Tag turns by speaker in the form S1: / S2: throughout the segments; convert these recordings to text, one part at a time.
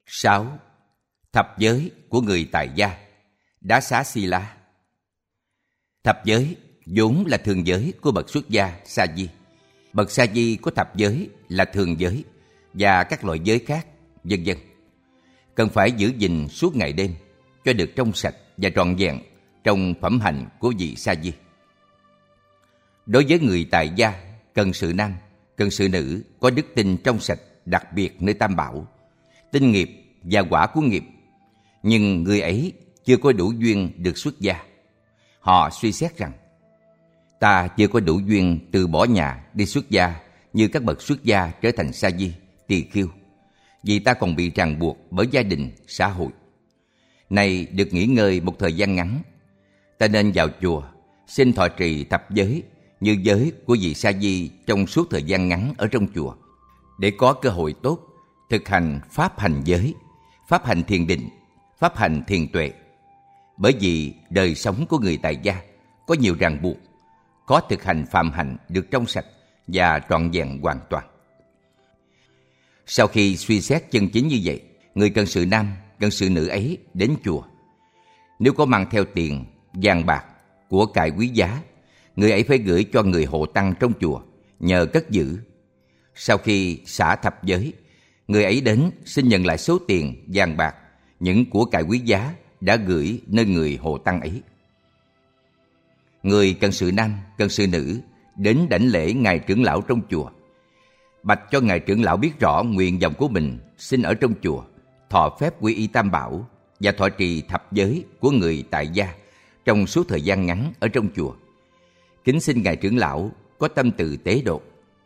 S1: 6. Thập giới của người tại gia, Đá Xá Si La. Thập giới vốn là thường giới của bậc xuất gia Sa Di. Bậc Sa Di có thập giới là thường giới và các loại giới khác, vân vân. Cần phải giữ gìn suốt ngày đêm cho được trong sạch và trọn vẹn trong phẩm hạnh của vị Sa Di. Đối với người tại gia, cần sự nam, cần sự nữ có đức tin trong sạch, đặc biệt nơi Tam Bảo, tinh nghiệp và quả của nghiệp, nhưng người ấy chưa có đủ duyên được xuất gia. Họ suy xét rằng ta chưa có đủ duyên từ bỏ nhà đi xuất gia như các bậc xuất gia trở thành Sa Di, tỳ khưu, vì ta còn bị ràng buộc bởi gia đình, xã hội. Này được nghỉ ngơi một thời gian ngắn, ta nên vào chùa xin thọ trì thập giới như giới của vị Sa Di trong suốt thời gian ngắn ở trong chùa, để có cơ hội tốt thực hành pháp hành giới, pháp hành thiền định, pháp hành thiền tuệ. Bởi vì đời sống của người tại gia có nhiều ràng buộc, có thực hành phạm hạnh được trong sạch và trọn vẹn hoàn toàn. Sau khi suy xét chân chính như vậy, người cần sự nam, cần sự nữ ấy đến chùa. Nếu có mang theo tiền, vàng bạc, của cải quý giá, người ấy phải gửi cho người hộ tăng trong chùa, nhờ cất giữ. Sau khi xả thập giới, người ấy đến xin nhận lại số tiền, vàng bạc, những của cải quý giá đã gửi nơi người hộ tăng ấy. Người cần sự nam, cần sự nữ đến đảnh lễ ngài trưởng lão trong chùa, bạch cho ngài trưởng lão biết rõ nguyện vọng của mình, xin ở trong chùa, thọ phép quy y Tam Bảo và thọ trì thập giới của người tại gia trong suốt thời gian ngắn ở trong chùa. Kính xin ngài trưởng lão có tâm từ tế độ.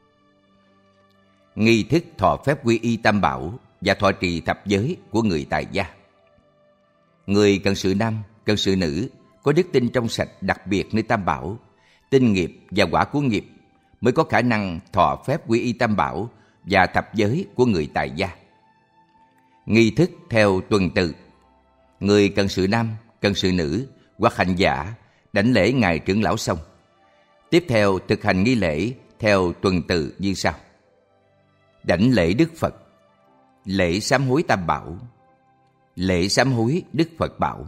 S1: Nghi thức thọ phép quy y Tam Bảo và thọ trì thập giới của người tại gia. Người cần sự nam, cần sự nữ có đức tin trong sạch, đặc biệt nơi Tam Bảo, tinh nghiệp và quả của nghiệp mới có khả năng thọ phép quy y Tam Bảo và thập giới của người tại gia. Nghi thức theo tuần tự. Người cần sự nam, cần sự nữ hoặc hành giả đảnh lễ ngài trưởng lão xong, tiếp theo thực hành nghi lễ theo tuần tự như sau: đảnh lễ Đức Phật, lễ sám hối Tam Bảo, lễ sám hối Đức Phật Bảo.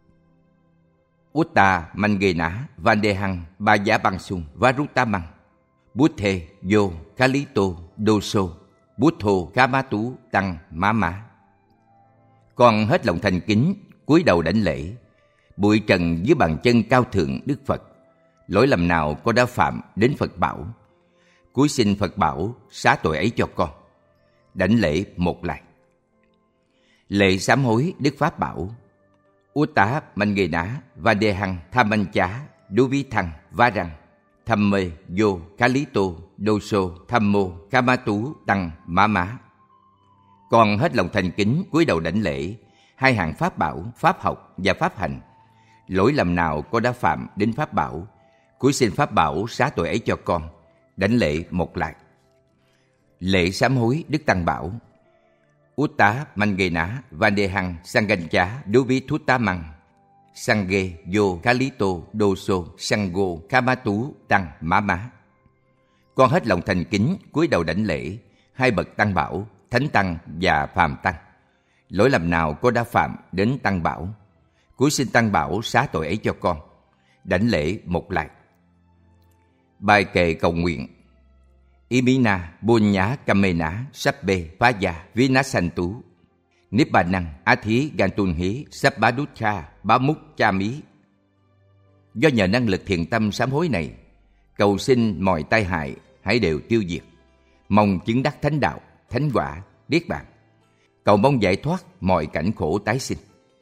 S1: Utta Mangena Vandehang Ba Giá Băng Sung Varutamang Buddhe Yo Kalito Doso Buddho Kamatu Tăng Mama. Con hết lòng thành kính cúi đầu đảnh lễ, bụi trần dưới bàn chân cao thượng Đức Phật. Lỗi lầm nào con đã phạm đến Phật Bảo, cúi xin Phật Bảo xá tội ấy cho con. Đảnh lễ một lại. Lễ sám hối Đức Pháp Bảo. Utta Mangena Vandehang Thamancha Duvithang Varang Thamme Yo Kalito Doso Thammo Kamatu Tăng Mama. Con hết lòng thành kính cúi đầu đảnh lễ hai hạng Pháp Bảo, Pháp học và Pháp hành. Lỗi lầm nào con đã phạm đến Pháp Bảo, cúi xin Pháp Bảo xá tội ấy cho con. Đảnh lễ một lại. Lễ sám hối Đức Tăng Bảo. Utta Mangena Vandehang Sangancha Duvithuttamang Sanghe Yo Kalito Doso Sangho Kamatu Tăng Mama. Con hết lòng thành kính cúi đầu đảnh lễ hai bậc Tăng Bảo, Thánh Tăng và Phàm Tăng. Lỗi lầm nào con đã phạm đến Tăng Bảo, cúi xin Tăng Bảo xá tội ấy cho con. Đảnh lễ một lại. Bài kệ cầu nguyện. Imina Bunya Kamena Sabbe Paya Vinasantu Nibbanang Athi Gantunhi Sabbadutcha Bamuk Chami. Do nhờ năng lực thiện tâm sám hối này, cầu xin mọi tai hại hãy đều tiêu diệt, mong chứng đắc thánh đạo, thánh quả, niết bàn, cầu mong giải thoát mọi cảnh khổ tái sinh.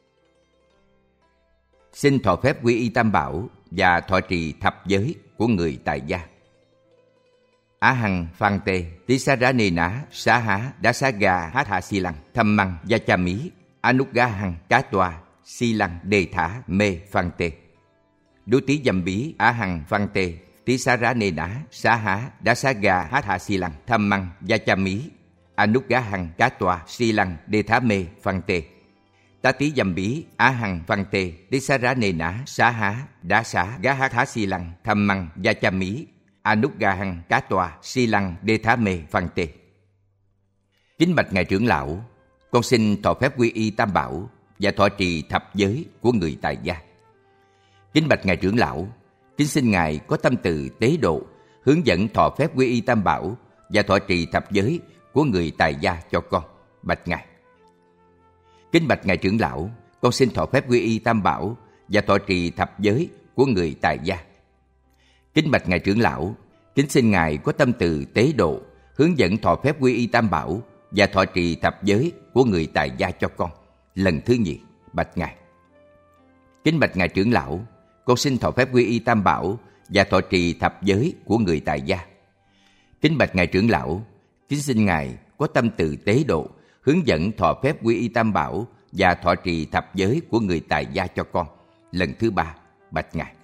S1: Xin thọ phép quy y Tam Bảo và thọ trì thập giới của người tại gia. Á hằng phan tê tisarana saha dasaga hatha silang thammang yachami anugahang katwa silang đề thả mê phan tê. Đố tí dâm bí á hằng phan tê tisarana saha dasaga hatha silang thammang yachami anugahang katwa silang đề thả mê phan tê. Tá tí dâm bí á hằng phan tê tisarana saha dasaga hatha silang thammang yachami Anugahang Cá Tòa Si Lăng Đê Thá Mê Phan Tê. Kính bạch ngài trưởng lão, con xin thọ phép quy y Tam Bảo và thọ trì thập giới của người tại gia. Kính bạch ngài trưởng lão, kính xin ngài có tâm từ tế độ, hướng dẫn thọ phép quy y Tam Bảo và thọ trì thập giới của người tại gia cho con, bạch ngài. Kính bạch ngài trưởng lão, con xin thọ phép quy y Tam Bảo và thọ trì thập giới của người tại gia. Kính bạch ngài trưởng lão, kính xin ngài có tâm từ tế độ, hướng dẫn thọ phép quy y Tam Bảo và thọ trì thập giới của người tại gia cho con, lần thứ nhì, bạch ngài. Kính bạch ngài trưởng lão, con xin thọ phép quy y Tam Bảo và thọ trì thập giới của người tại gia. Kính bạch ngài trưởng lão, kính xin ngài có tâm từ tế độ, hướng dẫn thọ phép quy y Tam Bảo và thọ trì thập giới của người tại gia cho con, lần thứ ba, bạch ngài.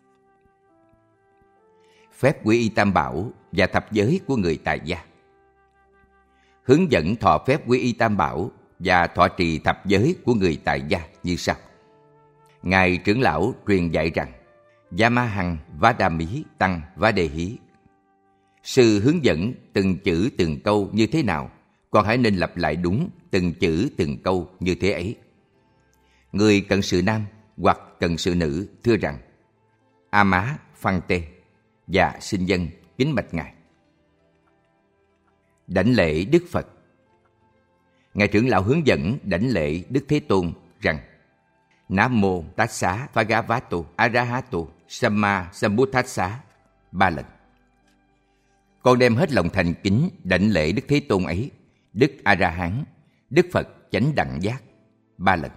S1: Phép quy y Tam Bảo và thập giới của người tại gia. Hướng dẫn thọ phép quy y Tam Bảo và thọ trì thập giới của người tại gia như sau. Ngài trưởng lão truyền dạy rằng: Yamahang Vadami Tăng Vadehi. Sư hướng dẫn từng chữ từng câu như thế nào, con hãy nên lặp lại đúng từng chữ từng câu như thế ấy. Người cận sự nam hoặc cận sự nữ thưa rằng: Ama Phăng Tê, và xin dân kính bạch ngài. Đảnh lễ Đức Phật. Ngài trưởng lão hướng dẫn đảnh lễ Đức Thế Tôn rằng: Nam mô Tassa Bhagavato Arahato Samma Sambuddhassa 3 lần. Con đem hết lòng thành kính đảnh lễ Đức Thế Tôn ấy, Đức A-ra-hán, Đức Phật chánh đẳng giác 3 lần.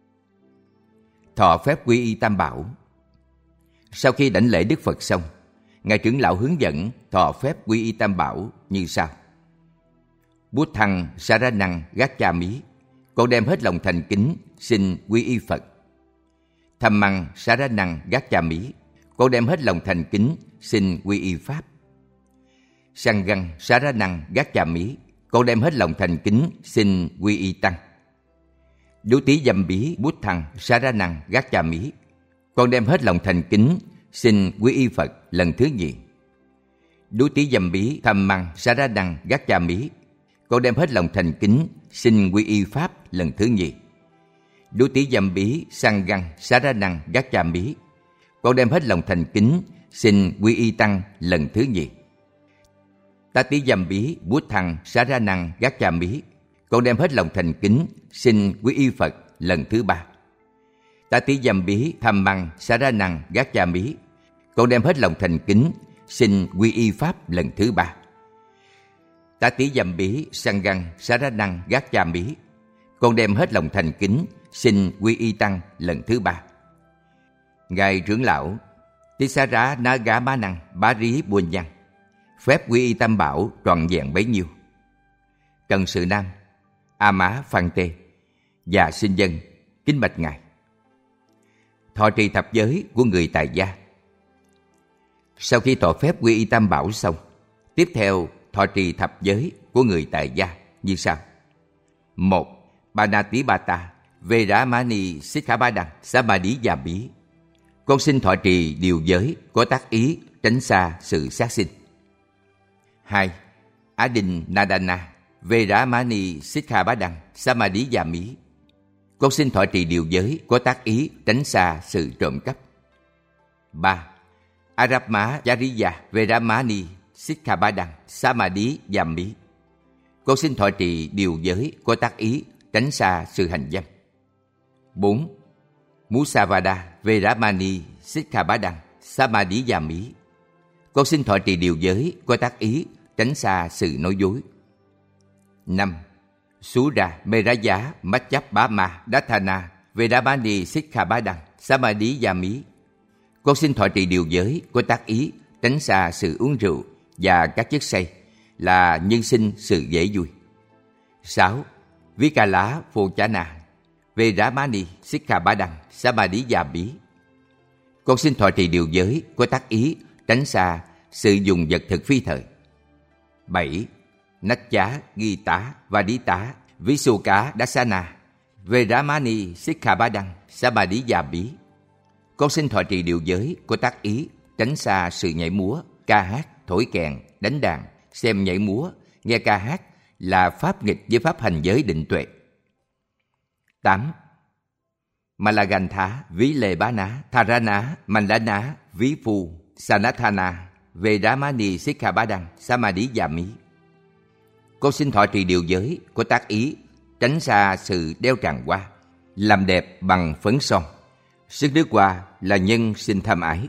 S1: Thọ phép quy y Tam Bảo. Sau khi đảnh lễ Đức Phật xong, ngài trưởng lão hướng dẫn thọ phép quy y Tam Bảo như sau. Bút thăng Saranang Gacchami, con đem hết lòng thành kính xin quy y Phật. Tham măng Saranang Gacchami, con đem hết lòng thành kính xin quy y Pháp. Sangăng Saranang Gacchami, con đem hết lòng thành kính xin quy y Tăng. Đú tí dâm bí Bút thăng Saranang Gacchami, con đem hết lòng thành kính xin quy y Phật lần thứ nhì. Đú tí dâm bí Tham măng Saranang Gacchami, con đem hết lòng thành kính xin quy y Pháp lần thứ nhì. Đú tí dâm bí Sangăng Saranang Gacchami, con đem hết lòng thành kính xin quy y Tăng lần thứ nhì. Tá tí dâm bí Bút thăng Saranang Gacchami, con đem hết lòng thành kính xin quy y Phật lần thứ ba. Tá tí dâm bí Tham măng Saranang Gacchami, con đem hết lòng thành kính xin quy y Pháp lần thứ ba. Tá tí dâm bí Sangăng Saranang Gacchami, con đem hết lòng thành kính xin quy y Tăng lần thứ ba. Ngài trưởng lão Tisara Nagamanang Bari Buôn Văn, phép quy y Tam Bảo trọn vẹn bấy nhiêu. Cận sự nam Ama Phăng Tê, và xin dân kính bạch ngài. Thọ trì thập giới của người tại gia. Sau khi thọ phép quy y Tam Bảo xong, tiếp theo thọ trì thập giới của người tại gia như sau. 1. Panatipata Veramani Sikkhapadang Samadhiyami, con xin thọ trì điều giới có tác ý tránh xa sự sát sinh. 2. Adinadana Veramani Sikkhapadang Samadhiyami, con xin thọ trì điều giới có tác ý tránh xa sự trộm cắp. 3. Arapma Chariya Veramani Sikkhapadang Samadhiyami, con xin thọ trì điều giới có tác ý tránh xa sự hành dâm. 4. Musavada Veramani Sikkhapadang Samadhiyami, con xin thọ trì điều giới có tác ý tránh xa sự nói dối. 5. Sura Meraya Macchabama Dathana Veramani Sikkhapadang Samadhiyami, con xin thọ trì điều giới có tác ý tránh xa sự uống rượu và các chất say là nhân sinh sự dễ vui. 6. Vikala Phochana Veramani Sikkhapadang Samadhiyami, con xin thọ trì điều giới có tác ý tránh xa sự dùng vật thực phi thời. 7. Nachcha Gita Vadita Visuka Dasana Veramani Sikkhapadang Samadhiyami, con xin thọ trì điều giới có tác ý tránh xa sự nhảy múa, ca hát, thổi kèn, đánh đàn, xem nhảy múa, nghe ca hát là pháp nghịch với pháp hành giới định tuệ. 8. Malagantha, Ví Lê Bá Ná, Tharana, Mandana, Ví Phu, Sanathana, Vedamani Sikkhabadang, Samadhiyami. Con xin thọ trì điều giới có tác ý, tránh xa sự đeo tràng hoa, làm đẹp bằng phấn son. Sức nước hoa là nhân sinh tham ái.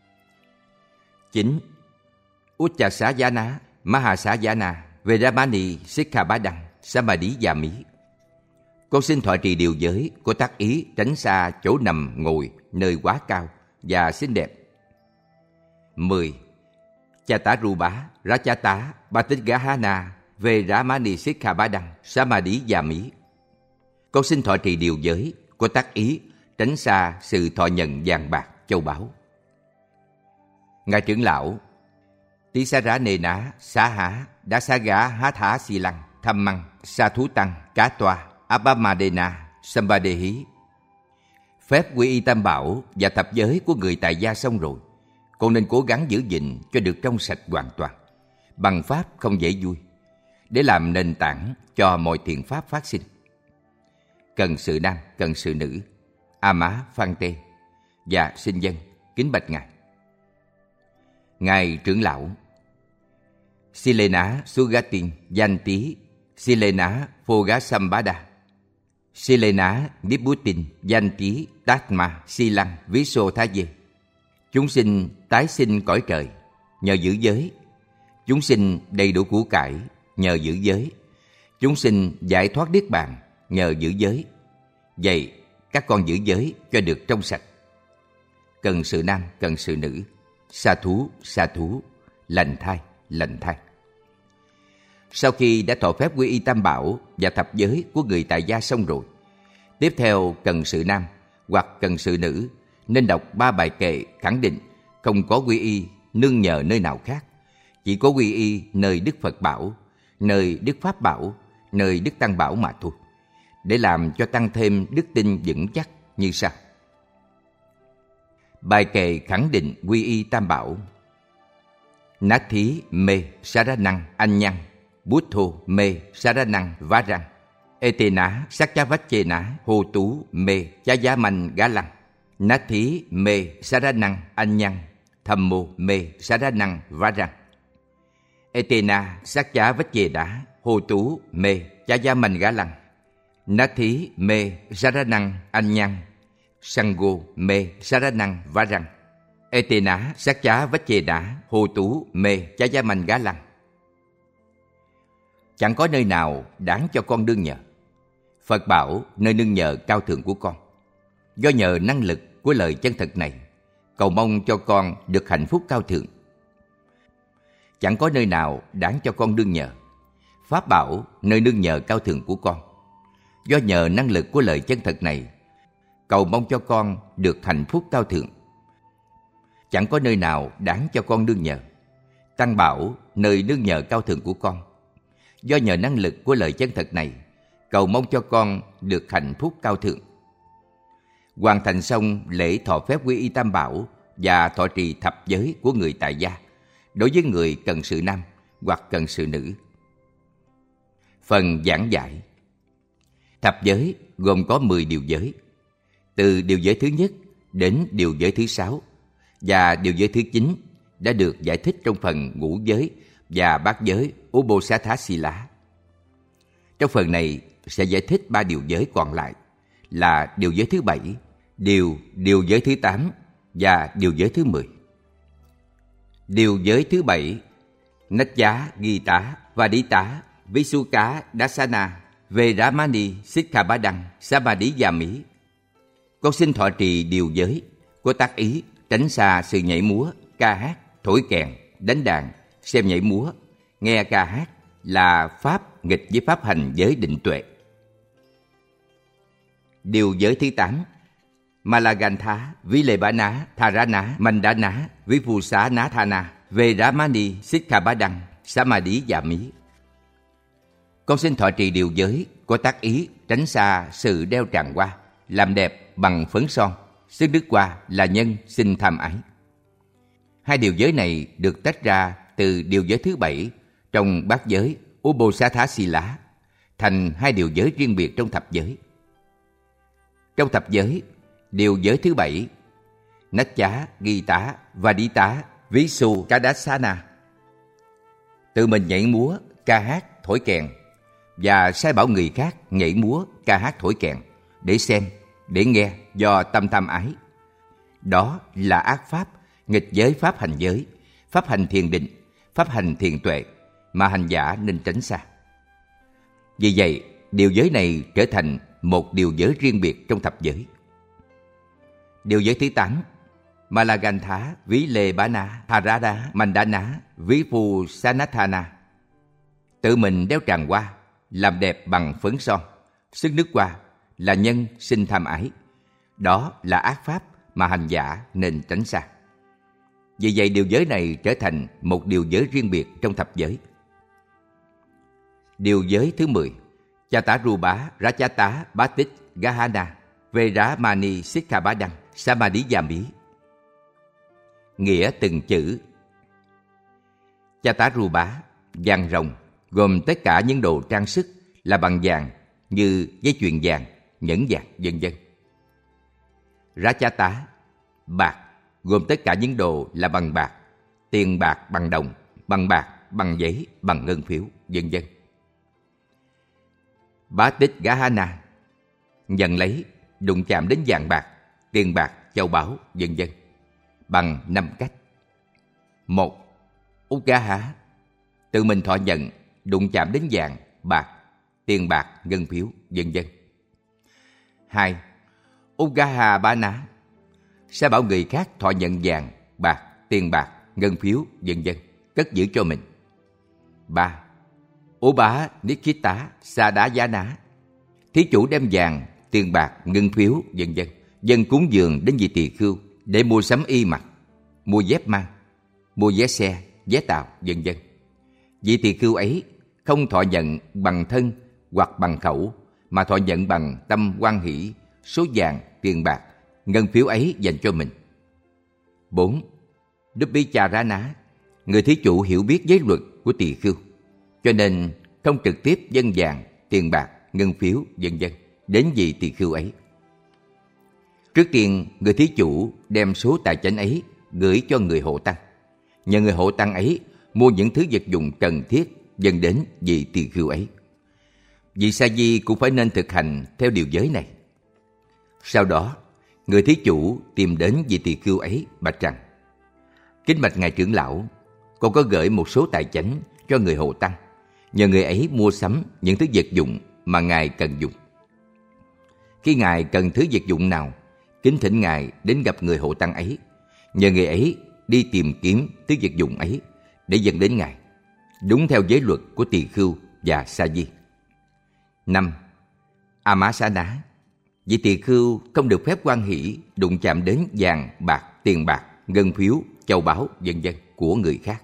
S1: 9. Uchasayana, Mahasayana, Vedamani Sikkhabadang, Samadhiyami. Con xin thọ trì điều giới có tác ý, tránh xa chỗ nằm ngồi nơi quá cao và xinh đẹp. 10. Chatarupa, Rachata, Batigahana, Vedamani Sikkhabadang, Samadhiyami. Con xin thọ trì điều giới có tác ý, tránh xa sự thọ nhận vàng bạc châu báu. Ngài trưởng lão Tisarane-ná, Sa-há, Đa-sa-gá, Há-thá, Si-lăng, Tham-măng, Sa-thú-tăng, Cá-toa, Abhamadena, Sambadehi. Phép quy y tam bảo và thập giới của người tại gia xong rồi, con nên cố gắng giữ gìn cho được trong sạch hoàn toàn, bằng pháp không dễ vui, để làm nền tảng cho mọi thiện pháp phát sinh. Cần sự nam, cần sự nữ, A Mã Phan Tê và xin dân kính bạch ngài. Ngài trưởng lão Silena Sugatin Yanti Silena Phogasambada Silena Nibbutin Yanti Tatma Silang Visothaye. Chúng sinh tái sinh cõi trời nhờ giữ giới. Chúng sinh đầy đủ của cải nhờ giữ giới. Chúng sinh giải thoát niết bàn nhờ giữ giới. Vậy các con giữ giới cho được trong sạch. Cần sự nam, cần sự nữ, sa thú, lành thai. Sau khi đã thọ phép quy y tam bảo và thập giới của người tại gia xong rồi, tiếp theo cần sự nam hoặc cần sự nữ nên đọc 3 bài kệ khẳng định không có quy y nương nhờ nơi nào khác, chỉ có quy y nơi Đức Phật bảo, nơi Đức Pháp bảo, nơi Đức Tăng bảo mà thôi, để làm cho tăng thêm đức tin vững chắc như sau. Bài kệ khẳng định quy y tam bảo: Nathi me saranang anyang, Buddho me saranang varang, Etena sacchavacchena hô tú me chayaman galang, Nathi me saranang anyang, Thammo me saranang varang, Etena sacchavacchena hô tú me chayaman galang, Nathi me saranang anyang, Sangho me saranang varang, Etena sacchavacchena hô tú me chayaman galang. Chẳng có nơi nào đáng cho con đương nhờ. Phật bảo nơi nương nhờ cao thượng của con. Do nhờ năng lực của lời chân thật này, cầu mong cho con được hạnh phúc cao thượng. Chẳng có nơi nào đáng cho con đương nhờ. Pháp bảo nơi nương nhờ cao thượng của con. Do nhờ năng lực của lời chân thật này, cầu mong cho con được hạnh phúc cao thượng. Chẳng có nơi nào đáng cho con đương nhờ. Tăng bảo nơi nương nhờ cao thượng của con. Do nhờ năng lực của lời chân thật này, cầu mong cho con được hạnh phúc cao thượng. Hoàn thành xong lễ thọ phép quy y tam bảo và thọ trì thập giới của người tại gia đối với người cần sự nam hoặc cần sự nữ. Phần giảng giải. Thập giới gồm có 10 điều giới, từ điều giới thứ nhất đến điều giới thứ 6, và điều giới thứ 9 đã được giải thích trong phần ngũ giới và bát giới Uposatthasila. Trong phần này sẽ giải thích 3 điều giới còn lại là điều giới thứ 7, điều giới thứ 8 và điều giới thứ 10. Điều giới thứ 7: Nachá, Gita, Vadita, Visuka, Dasana, Vedamani, Sikkhabadang, Samadhiyami. Con xin thọ trì điều giới có tác ý tránh xa sự nhảy múa, ca hát, thổi kèn, đánh đàn, xem nhảy múa, nghe ca hát là pháp nghịch với pháp hành giới định tuệ. Điều giới thứ 8: Malagantha, Vilebana, Tharana, Mandana, Vipusanathana, Vedamani, Sikkhabadang, Samadhiyami. Con xin thọ trì điều giới có tác ý tránh xa sự đeo tràng hoa, làm đẹp bằng phấn son. Sức đức hoa là nhân sinh tham ái. 2 điều giới này được tách ra từ điều giới thứ 7 trong bát giới Uposatthasila thành 2 điều giới riêng biệt trong thập giới. Trong thập giới, điều giới thứ 7, Nách Chá, Ghi Tá, và Đi Tá, Ví Xu, Cá Đá Xá Na. Tự mình nhảy múa, ca hát, thổi kèn và sai bảo người khác nhảy múa, ca hát, thổi kèn để xem, để nghe do tâm tham ái. Đó là ác pháp, nghịch với pháp hành giới, pháp hành thiền định, pháp hành thiền tuệ mà hành giả nên tránh xa. Vì vậy, điều giới này trở thành một điều giới riêng biệt trong thập giới. Điều giới thứ 8, Malagantha, Ví Lê Bá Na, Harada, Mandana, Ví Phu Sanathana. Tự mình đeo tràng hoa, làm đẹp bằng phấn son, sức nước hoa, là nhân sinh tham ái. Đó là ác pháp mà hành giả nên tránh xa. Vì vậy, điều giới này trở thành một điều giới riêng biệt trong thập giới. Điều giới thứ 10, Chataruba, Rachata, Bá Tích, Gahana, Veramani, Sikha Bá Đăng, Samadhi Yami. Nghĩa từng chữ. Chataruba, vàng rồng, gồm tất cả những đồ trang sức là bằng vàng như dây chuyền vàng, nhẫn vàng, vân vân. Rachata, bạc, gồm tất cả những đồ là bằng bạc, tiền bạc bằng đồng, bằng bạc, bằng giấy, bằng ngân phiếu, vân vân. Bá Tích Gahana, nhận lấy, đụng chạm đến vàng bạc, tiền bạc, châu báu, vân vân, bằng 5 cách. 1. Ugaha, tự mình thọ nhận, đụng chạm đến vàng, bạc, tiền bạc, ngân phiếu, vân vân. 2. Ugaha Bana, sẽ bảo người khác thọ nhận vàng, bạc, tiền bạc, ngân phiếu, vân vân, cất giữ cho mình. 3. Uba Nikita Sadayana, thí chủ đem vàng, tiền bạc, ngân phiếu, vân vân, dâng cúng dường đến vị tỳ khưu để mua sắm y mặc, mua dép mang, mua vé xe, vé tàu, vân vân. Vị tỳ khưu ấy không thọ nhận bằng thân hoặc bằng khẩu, mà thọ nhận bằng tâm hoan hỷ, số vàng, tiền bạc, ngân phiếu ấy dành cho mình. 4. Dubicharana, người thí chủ hiểu biết giới luật của tỳ khưu, cho nên không trực tiếp dâng vàng, tiền bạc, ngân phiếu, vân vân đến vị tỳ khưu ấy. Trước tiên, người thí chủ đem số tài chánh ấy gửi cho người hộ tăng, nhờ người hộ tăng ấy mua những thứ vật dụng cần thiết dâng đến vị tỳ khưu ấy. Vị sa di cũng phải nên thực hành theo điều giới này. Sau đó, người thí chủ tìm đến vị tỳ khưu ấy bạch rằng: kính bạch ngài trưởng lão, con có gửi một số tài chánh cho người hộ tăng, nhờ người ấy mua sắm những thứ vật dụng mà ngài cần dùng. Khi ngài cần thứ vật dụng nào, kính thỉnh ngài đến gặp người hộ tăng ấy, nhờ người ấy đi tìm kiếm thứ vật dụng ấy để dâng đến ngài, đúng theo giới luật của tỳ khưu và sa di. 5. Amasana, vị tỳ khưu không được phép hoan hỷ đụng chạm đến vàng, bạc, tiền bạc, ngân phiếu, châu báu, vân vân của người khác.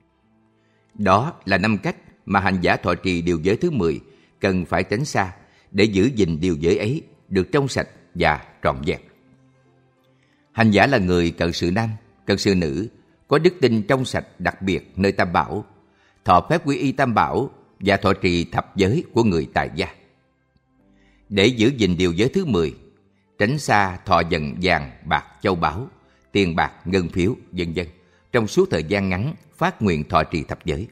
S1: Đó là 5 cách mà hành giả thọ trì điều giới thứ 10 cần phải tránh xa để giữ gìn điều giới ấy được trong sạch và trọn vẹn. Hành giả là người cận sự nam, cận sự nữ, có đức tin trong sạch đặc biệt nơi Tam Bảo, thọ phép quy y Tam Bảo và thọ trì thập giới của người tại gia. Để giữ gìn điều giới thứ 10, tránh xa thọ nhận vàng, bạc, châu báu, tiền bạc, ngân phiếu, vân vân trong suốt thời gian ngắn phát nguyện thọ trì thập giới.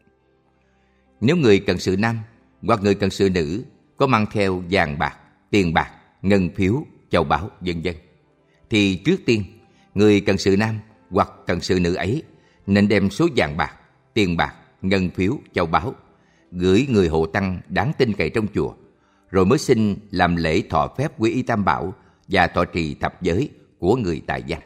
S1: Nếu người cận sự nam hoặc người cận sự nữ có mang theo vàng bạc, tiền bạc, ngân phiếu, châu báu, vân vân, thì trước tiên người cận sự nam hoặc cận sự nữ ấy nên đem số vàng bạc, tiền bạc, ngân phiếu, châu báu gửi người hộ tăng đáng tin cậy trong chùa, rồi mới xin làm lễ thọ phép quy y Tam Bảo và thọ trì thập giới của người tại gia.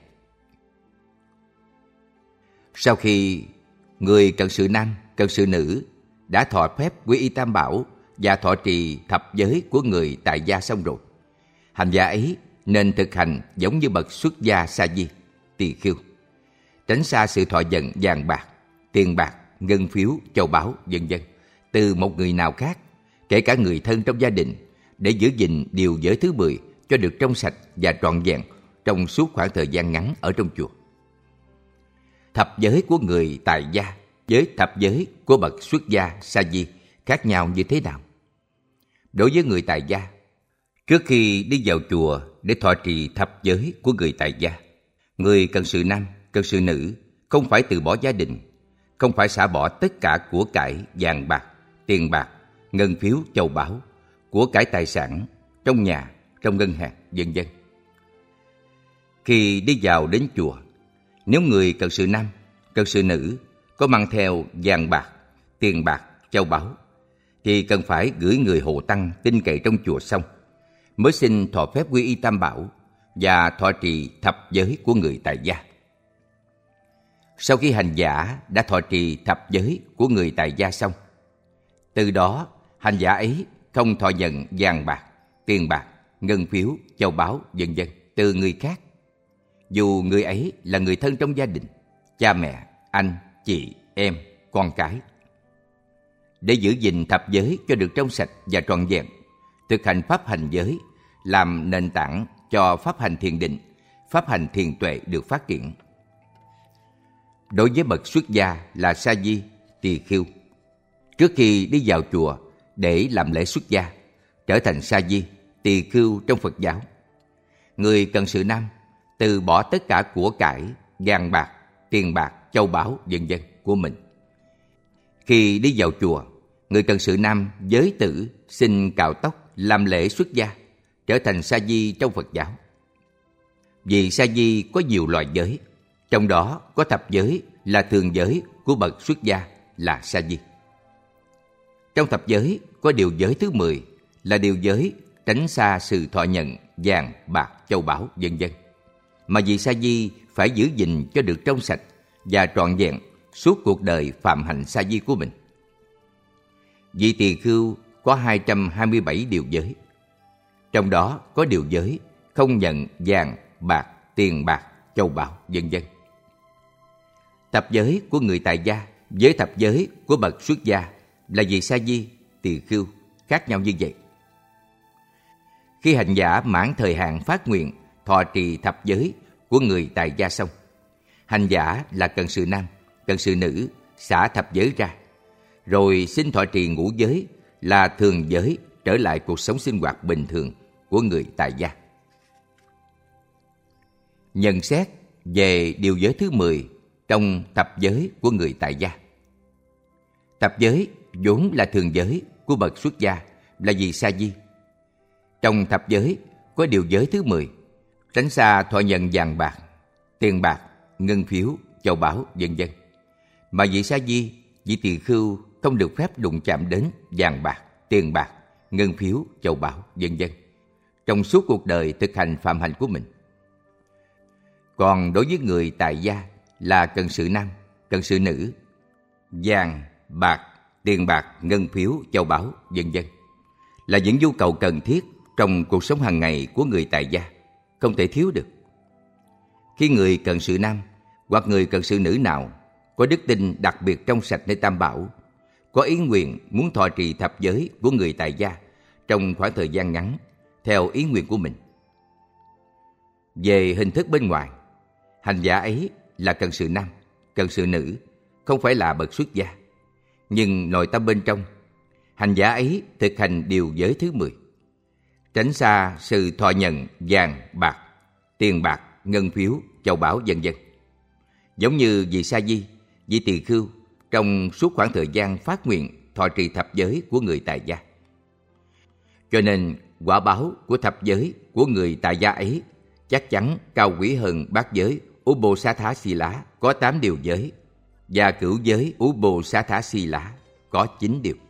S1: Sau khi người cận sự nam, cận sự nữ đã thọ phép quy y Tam Bảo và thọ trì thập giới của người tại gia xong rồi, hành giả ấy nên thực hành giống như bậc xuất gia sa di, tỳ khưu, tránh xa sự thọ nhận vàng bạc, tiền bạc, ngân phiếu, châu báu, vân vân từ một người nào khác, kể cả người thân trong gia đình, để giữ gìn điều giới thứ 10 cho được trong sạch và trọn vẹn trong suốt khoảng thời gian ngắn ở trong chùa. Thập giới của người tại gia với thập giới của bậc xuất gia sa di khác nhau như thế nào? Đối với người tại gia, Trước khi đi vào chùa để thọ trì thập giới của người tại gia, người cận sự nam, cận sự nữ không phải từ bỏ gia đình, không phải xả bỏ tất cả của cải vàng bạc, tiền bạc, ngân phiếu, châu báu, của cải tài sản trong nhà, trong ngân hàng, vân vân. Khi đi vào đến chùa, nếu người cận sự nam, cận sự nữ có mang theo vàng bạc, tiền bạc, châu báu, thì cần phải gửi người hộ tăng tin cậy trong chùa xong mới xin thọ phép quy y Tam Bảo và thọ trì thập giới của người tại gia. Sau khi hành giả đã thọ trì thập giới của người tại gia xong, từ đó hành giả ấy không thọ nhận vàng bạc, tiền bạc, ngân phiếu, châu báu, vân vân từ người khác, dù người ấy là người thân trong gia đình, cha mẹ, anh, chị, em, con cái. Để giữ gìn thập giới cho được trong sạch và trọn vẹn, thực hành pháp hành giới làm nền tảng cho pháp hành thiền định, pháp hành thiền tuệ được phát triển. Đối với bậc xuất gia là sa di, tỳ khưu, trước khi đi vào chùa để làm lễ xuất gia, trở thành sa di, tỳ khưu trong Phật giáo, người cận sự nam từ bỏ tất cả của cải, vàng bạc, tiền bạc, châu báu, vân vân của mình. Khi đi vào chùa, người cận sự nam giới tử xin cạo tóc làm lễ xuất gia, trở thành sa di trong Phật giáo. Vì sa di có nhiều loại giới, trong đó có thập giới là thường giới của bậc xuất gia là sa di. Trong thập giới có điều giới thứ 10 là điều giới tránh xa sự thọ nhận vàng, bạc, châu báu, vân vân, mà vị sa di phải giữ gìn cho được trong sạch và trọn vẹn suốt cuộc đời phạm hạnh sa di của mình. Vị tỳ khưu có 227 điều giới, trong đó có điều giới không nhận vàng, bạc, tiền bạc, châu báu, vân vân. Thập giới của người tại gia với thập giới của bậc xuất gia là vị sa di, tỳ khưu khác nhau như vậy. Khi hành giả mãn thời hạn phát nguyện thọ trì thập giới của người tại gia xong, hành giả là cận sự nam, cận sự nữ xả thập giới ra, rồi xin thọ trì ngũ giới là thường giới, trở lại cuộc sống sinh hoạt bình thường của người tại gia. Nhận xét về điều giới thứ 10 trong thập giới của người tại gia. Thập giới vốn là thường giới của bậc xuất gia là vị sa di. Trong thập giới có điều giới thứ 10, tránh xa thọ nhận vàng bạc, tiền bạc, ngân phiếu, châu báu, vân vân, mà vị sa di, vị tỳ khưu không được phép đụng chạm đến vàng bạc, tiền bạc, ngân phiếu, châu báu, vân vân trong suốt cuộc đời thực hành phạm hạnh của mình. Còn đối với người tại gia là cận sự nam, cận sự nữ, vàng, bạc, tiền bạc, ngân phiếu, châu báu, vân vân là những nhu cầu cần thiết trong cuộc sống hàng ngày của người tại gia, không thể thiếu được. Khi người cận sự nam hoặc người cận sự nữ nào có đức tin đặc biệt trong sạch nơi Tam Bảo, có ý nguyện muốn thọ trì thập giới của người tại gia trong khoảng thời gian ngắn theo ý nguyện của mình. Về hình thức bên ngoài, hành giả ấy là cận sự nam, cận sự nữ, không phải là bậc xuất gia, nhưng nội tâm bên trong, hành giả ấy thực hành điều giới thứ 10, tránh xa sự thọ nhận vàng, bạc, tiền bạc, ngân phiếu, châu báu, vân vân. Giống như vị sa di, vị tỳ khưu trong suốt khoảng thời gian phát nguyện thọ trì thập giới của người tại gia. Cho nên quả báo của thập giới của người tại gia ấy chắc chắn cao quý hơn bát giới Ubosatha Sila có 8 điều giới và cửu giới Ubosatha Sila có 9 điều.